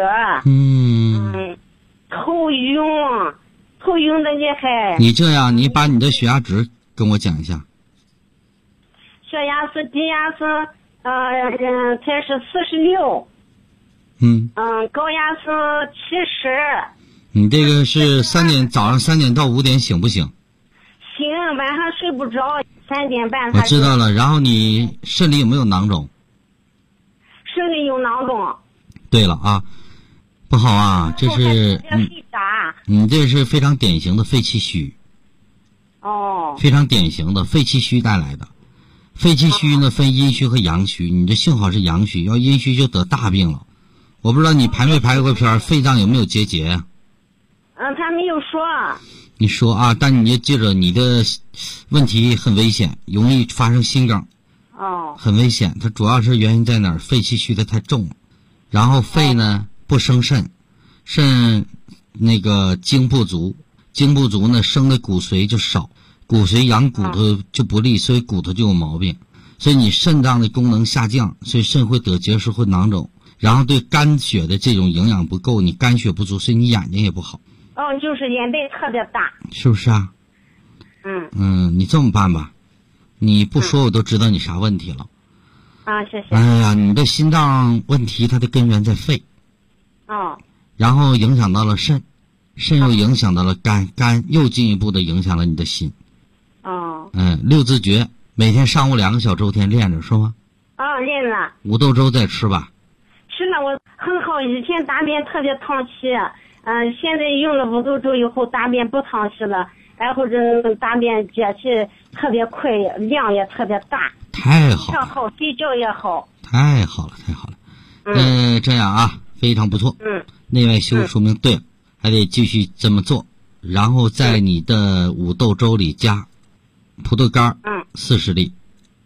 头晕的厉害。 你这样，你把你的血压值跟我讲一下。 血压是低压是才是46。高压是70。 你这个是早上3点到5点醒不醒？ 醒，晚上睡不着，3点半。 我知道了。然后你肾里有没有囊肿？ 肾里有囊肿。 对了啊，不好啊，这是你这是非常典型的肺气虚。 哦， 非常典型的肺气虚带来的。肺气虚呢分阴虚和阳虚，你这幸好是阳虚，要阴虚就得大病了。我不知道你排没排过片，肺脏有没有结节？ 他没有说。 你说啊，但你就记着，你的问题很危险，容易发生心梗。 哦， 很危险。它主要是原因在哪儿？肺气虚的太重了，然后肺呢不生肾，肾那个精不足，精不足呢生的骨髓就少，骨髓养骨头就不利，所以骨头就有毛病。所以你肾脏的功能下降，所以肾会得结石会囊肿，然后对肝血的这种营养不够，你肝血不足，所以你眼睛也不好。 就是眼袋特别大。 是不是啊？你这么办吧，你不说我都知道你啥问题了。 谢谢。 哎呀，你的心脏问题它的根源在肺。然后影响到了肾，肾又影响到了肝，肝又进一步的影响了你的心。六字诀每天上午2个小周天练着是吗？ 练了。 五豆粥再吃吧。 吃了，我很好，以前大便特别淌稀，现在用了五豆粥以后大便不淌稀了，然后这大便解气特别快，量也特别大。 太好了。 上好，睡觉也好。 太好了，太好了。这样啊，非常不错。内外修说明对了，还得继续这么做，然后在你的五豆粥里加葡萄干40粒，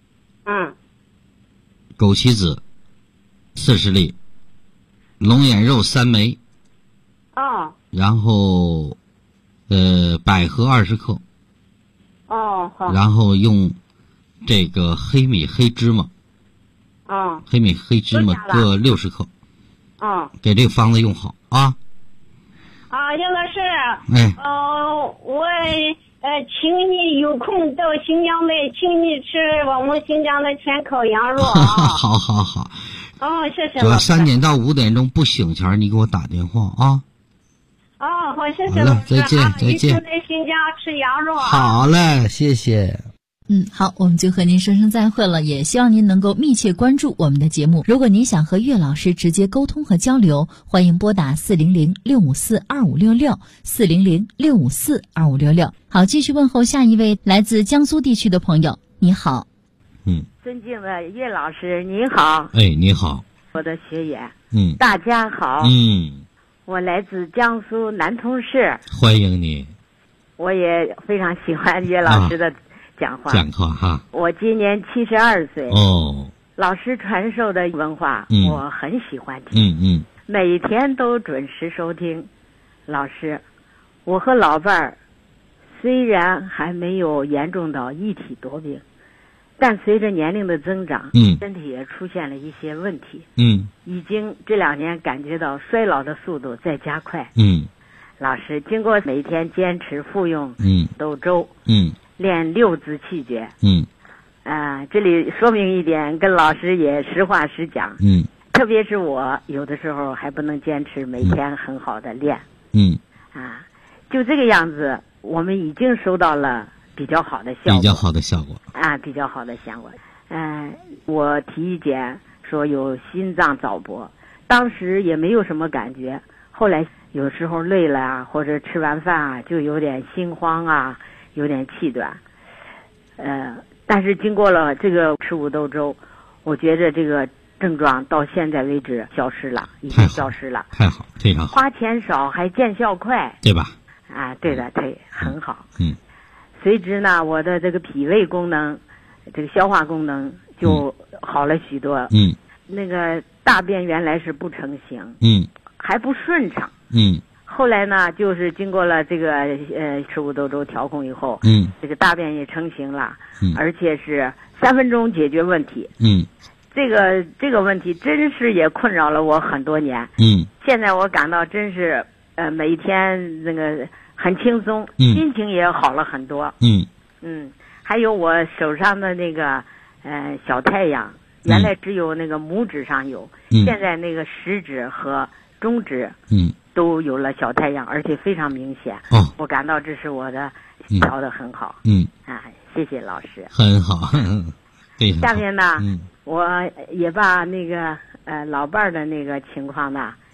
枸杞子40粒，龙眼肉3枚，然后百合20克， 好。 然后用这个黑米黑芝麻，黑米黑芝麻各60克，给这个方子用好啊。 杨老师，我请你有空到新疆来，请你吃我们新疆的全烤羊肉啊。 好。 谢谢。 主要3点到5点钟不醒前，你给我打电话啊。 好，谢谢老师。 再见。 一定在新疆吃羊肉啊。 好嘞，谢谢。 好，我们就和您说声再会了，也希望您能够密切关注我们的节目。如果您想和岳老师直接沟通和交流，欢迎拨打400-654-2566 400-654-2566。好，继续问候下一位来自江苏地区的朋友，你好。 尊敬的岳老师您好。 你好。 我的学员大家好。我来自江苏南通市。 欢迎你。 我也非常喜欢岳老师的讲话哈。 我今年72岁。老师传授的文化我很喜欢听。每天都准时收听。老师，我和老伴儿虽然还没有严重到一体多病，但随着年龄的增长，身体也出现了一些问题。已经这2年感觉到衰老的速度在加快。老师，经过每天坚持服用豆粥，练6字气诀。这里说明一点，跟老师也实话实讲。特别是我有的时候还不能坚持每天很好的练。就这个样子，我们已经收到了比较好的效果。 比较好的效果。 我体检说有心脏早搏，当时也没有什么感觉，后来有时候累了啊，或者吃完饭就有点心慌啊，有点气短。但是经过了这个吃五豆粥，我觉着这个症状到现在为止消失了，已经消失了。 太好，非常好。 花钱少还见效快， 对吧？ 对的，对，很好。随之呢，我的这个脾胃功能，这个消化功能就好了许多。那个大便原来是不成形，还不顺畅。后来呢，就是经过了这个吃五豆粥调控以后，这个大便也成型了，而且是3分钟解决问题。这个问题真是也困扰了我很多年。现在我感到真是每天那个很轻松，心情也好了很多。还有我手上的那个小太阳，原来只有那个拇指上有，现在那个食指和中指都有了小太阳，而且非常明显。我感到这是我的调得很好。谢谢老师。 很好。 下面呢，我也把那个老伴儿的那个情况呢，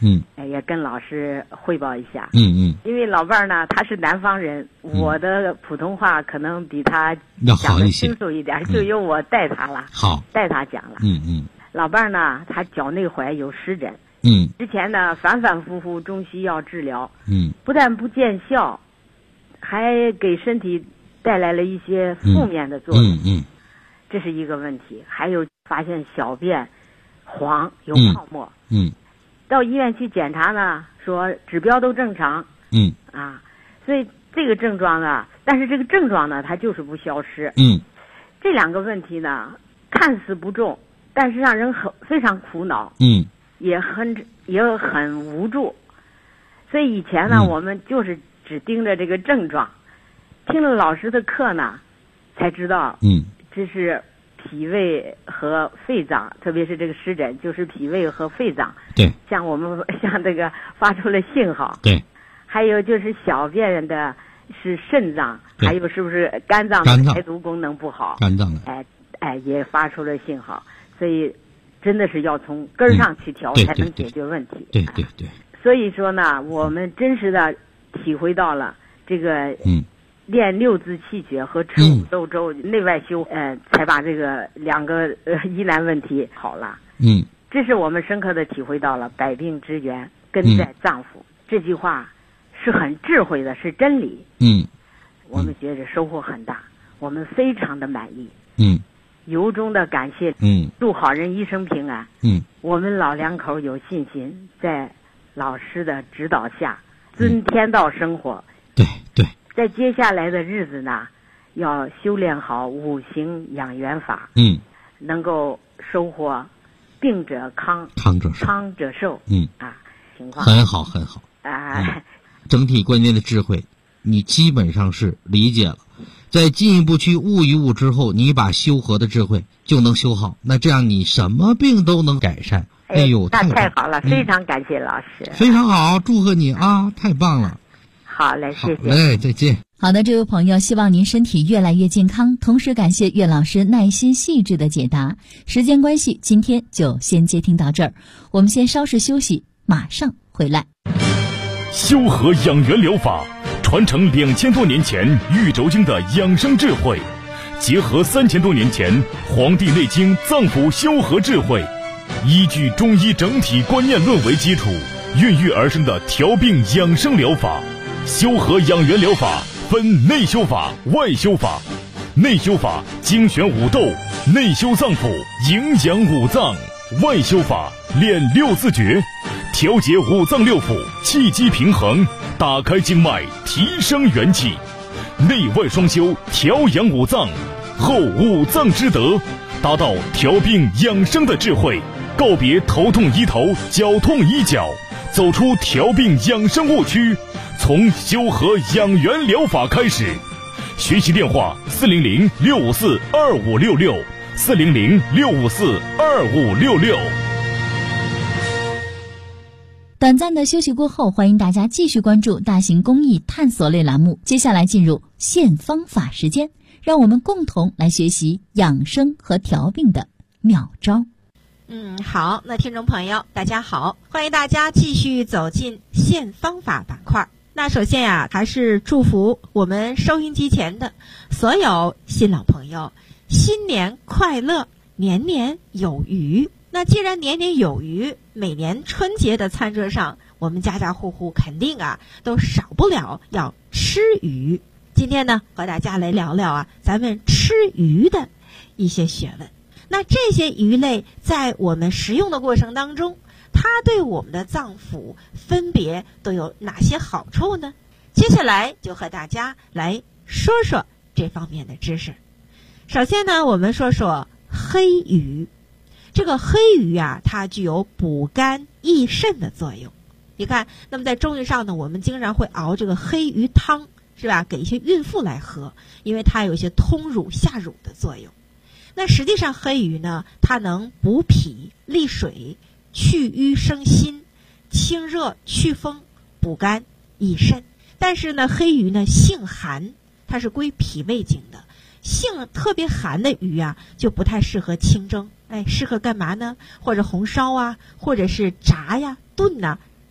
也跟老师汇报一下。因为老伴儿呢，他是南方人，我的普通话可能比他要好一些， 清楚一点，就由我带他了。 好， 带他讲了。老伴儿呢，他脚内踝有湿疹。之前呢，反反复复中西药治疗。不但不见效，还给身体带来了一些负面的作用。这是一个问题。还有发现小便黄有泡沫。到医院去检查呢，说指标都正常。所以这个症状呢，但是这个症状呢，它就是不消失。这两个问题呢，看似不重，但是让人非常苦恼。也很无助。所以以前呢，我们就是只盯着这个症状。听了老师的课呢，才知道，这是脾胃和肺脏，特别是这个湿疹，就是脾胃和肺脏。 对， 向这个发出了信号。 对， 还有就是小便的是肾脏，还有是不是肝脏的排毒功能不好？ 肝脏的， 也发出了信号。所以真的是要从根上去调，才能解决问题。 对。 所以说呢，我们真实的体会到了这个练六字气血和吃五豆粥，内外修，才把这个两个疑难问题好了。这是我们深刻的体会到了百病之源根在脏腑。这句话是很智慧的，是真理。我们觉着收获很大，我们非常的满意。由衷的感谢。祝好人一生平安。我们老两口有信心，在老师的指导下遵天道生活。 对， 在接下来的日子呢，要修炼好五行养元法。能够收获病者康，康者寿。情况很好。整体观念的智慧，你基本上是理解了。在进一步去悟一悟之后，你把修和的智慧就能修好，那这样你什么病都能改善。 那太好了，非常感谢老师。 非常好，祝贺你啊，太棒了。 好嘞，谢谢。 好嘞，再见。 好的，这位朋友，希望您身体越来越健康，同时感谢岳老师耐心细致的解答。时间关系，今天就先接听到这儿，我们先稍事休息，马上回来。 修和养元疗法传承2000多年前玉轴经的养生智慧，结合3000多年前《黄帝内经》脏腑修和智慧，依据中医整体观念论为基础，孕育而生的调病养生疗法。修和养元疗法分内修法、外修法。内修法精选五豆，内修脏腑，营养五脏；外修法练六字诀，调节五脏六腑，气机平衡，打开经脉，提升元气。内外双修，调养五脏，后五脏之德，达到调病养生的智慧，告别头痛医头，脚痛医脚，走出调病养生误区，从修和养元疗法开始。学习电话400-654-2566，400-654-2566。 短暂的休息过后，欢迎大家继续关注大型公益探索类栏目。接下来进入现方法时间，让我们共同来学习养生和调病的妙招。 好，那听众朋友大家好，欢迎大家继续走进现方法板块。那首先呀，还是祝福我们收音机前的所有新老朋友新年快乐，年年有余。那既然年年有余，每年春节的餐桌上，我们家家户户肯定都少不了要吃鱼。今天呢，和大家来聊聊咱们吃鱼的一些学问。那这些鱼类在我们食用的过程当中，它对我们的脏腑分别都有哪些好处呢？接下来就和大家来说说这方面的知识。首先呢，我们说说黑鱼。这个黑鱼它具有补肝益肾的作用。你看，那么在中医上呢，我们经常会熬这个黑鱼汤，是吧？给一些孕妇来喝，因为它有一些通乳下乳的作用。那实际上黑鱼呢，它能补脾利水，去瘀生新，清热祛风，补肝益肾。但是呢，黑鱼呢性寒，它是归脾胃经的，性特别寒的鱼就不太适合清蒸。适合干嘛呢？或者红烧或者是炸炖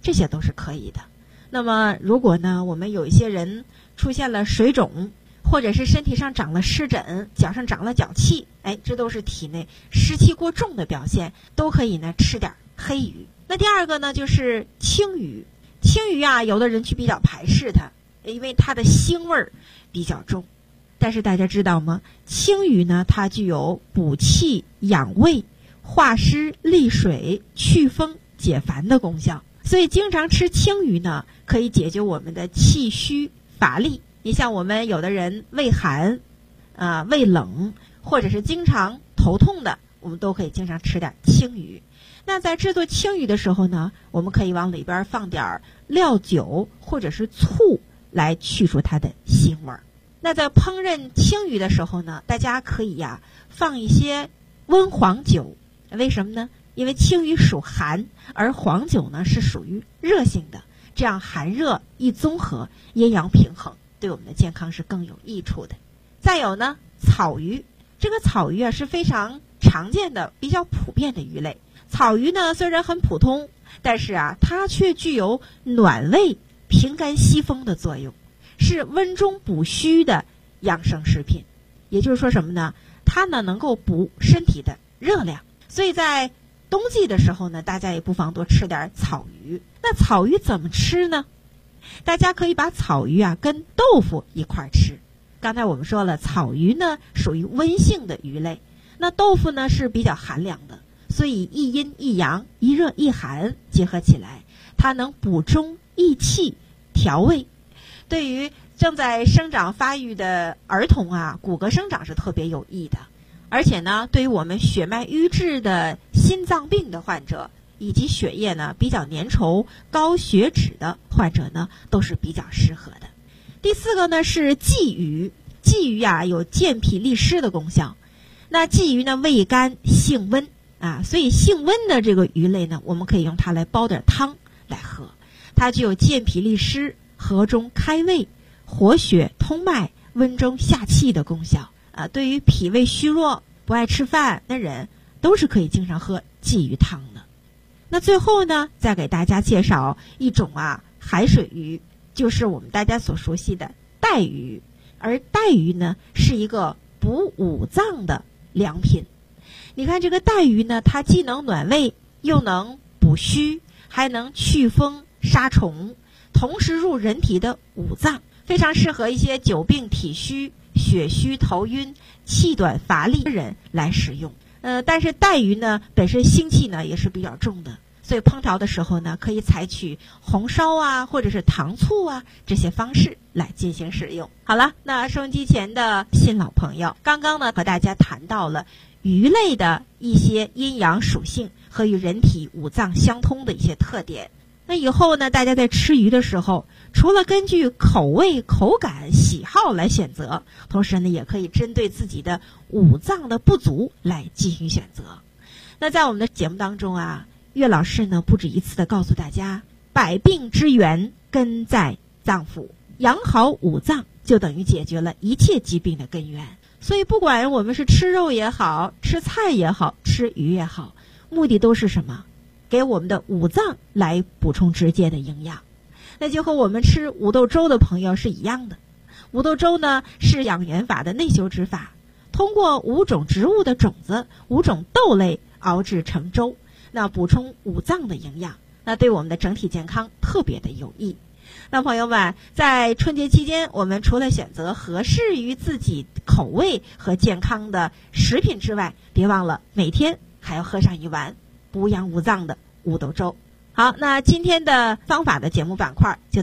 这些都是可以的。那么如果呢，我们有一些人出现了水肿，或者是身体上长了湿疹，脚上长了脚气，这都是体内湿气过重的表现，都可以呢吃点黑鱼。那第二个呢就是青鱼。青鱼啊，有的人去比较排斥它，因为它的腥味儿比较重。但是大家知道吗？青鱼呢，它具有补气养胃、化湿利水、祛风解烦的功效。所以经常吃青鱼呢，可以解决我们的气虚乏力。你像我们有的人胃寒胃冷，或者是经常头痛的，我们都可以经常吃点青鱼。那在制作青鱼的时候呢，我们可以往里边放点料酒或者是醋来去除它的腥味。那在烹饪青鱼的时候呢，大家可以放一些温黄酒。为什么呢？因为青鱼属寒，而黄酒呢是属于热性的，这样寒热一综合，阴阳平衡，对我们的健康是更有益处的。再有呢，草鱼。这个草鱼是非常常见的、比较普遍的鱼类。草鱼呢虽然很普通，但是它却具有暖胃、平肝息风的作用，是温中补虚的养生食品。也就是说什么呢？它呢能够补身体的热量。所以在冬季的时候呢，大家也不妨多吃点草鱼。那草鱼怎么吃呢？大家可以把草鱼跟豆腐一块吃。刚才我们说了，草鱼呢属于温性的鱼类，那豆腐呢是比较寒凉的，所以一阴一阳、一热一寒结合起来，它能补中益气、调胃。对于正在生长发育的儿童骨骼生长是特别有益的。而且呢，对于我们血脉瘀滞的心脏病的患者，以及血液呢比较粘稠、高血脂的患者呢，都是比较适合的。第四个呢是鲫鱼。鲫鱼有健脾利湿的功效。那鲫鱼呢味甘性温所以性温的这个鱼类呢，我们可以用它来煲点汤来喝。它具有健脾利湿、和中开胃、活血通脉、温中下气的功效对于脾胃虚弱、不爱吃饭的人，都是可以经常喝鲫鱼汤的。那最后呢，再给大家介绍一种海水鱼，就是我们大家所熟悉的带鱼。而带鱼呢是一个补五脏的良品。你看这个带鱼呢，它既能暖胃，又能补虚，还能祛风杀虫，同时入人体的五脏，非常适合一些久病体虚、血虚头晕、气短乏力的人来使用。但是带鱼呢本身腥气呢也是比较重的，所以烹调的时候呢，可以采取红烧或者是糖醋这些方式来进行使用。好了，那收音机前的新老朋友，刚刚呢和大家谈到了鱼类的一些阴阳属性和与人体五脏相通的一些特点。那以后呢，大家在吃鱼的时候，除了根据口味、口感、喜好来选择，同时呢，也可以针对自己的五脏的不足来进行选择。那在我们的节目当中岳老师呢不止一次的告诉大家，百病之源根在脏腑，养好五脏就等于解决了一切疾病的根源。所以不管我们是吃肉也好，吃菜也好，吃鱼也好，目的都是什么？给我们的五脏来补充直接的营养。那就和我们吃五豆粥的朋友是一样的。五豆粥呢是养元法的内修之法，通过5种植物的种子、5种豆类熬制成粥，那补充五脏的营养，那对我们的整体健康特别的有益。那朋友们，在春节期间，我们除了选择合适于自己口味和健康的食品之外，别忘了每天还要喝上一碗补养五脏的五豆粥。好，那今天的方法的节目板块就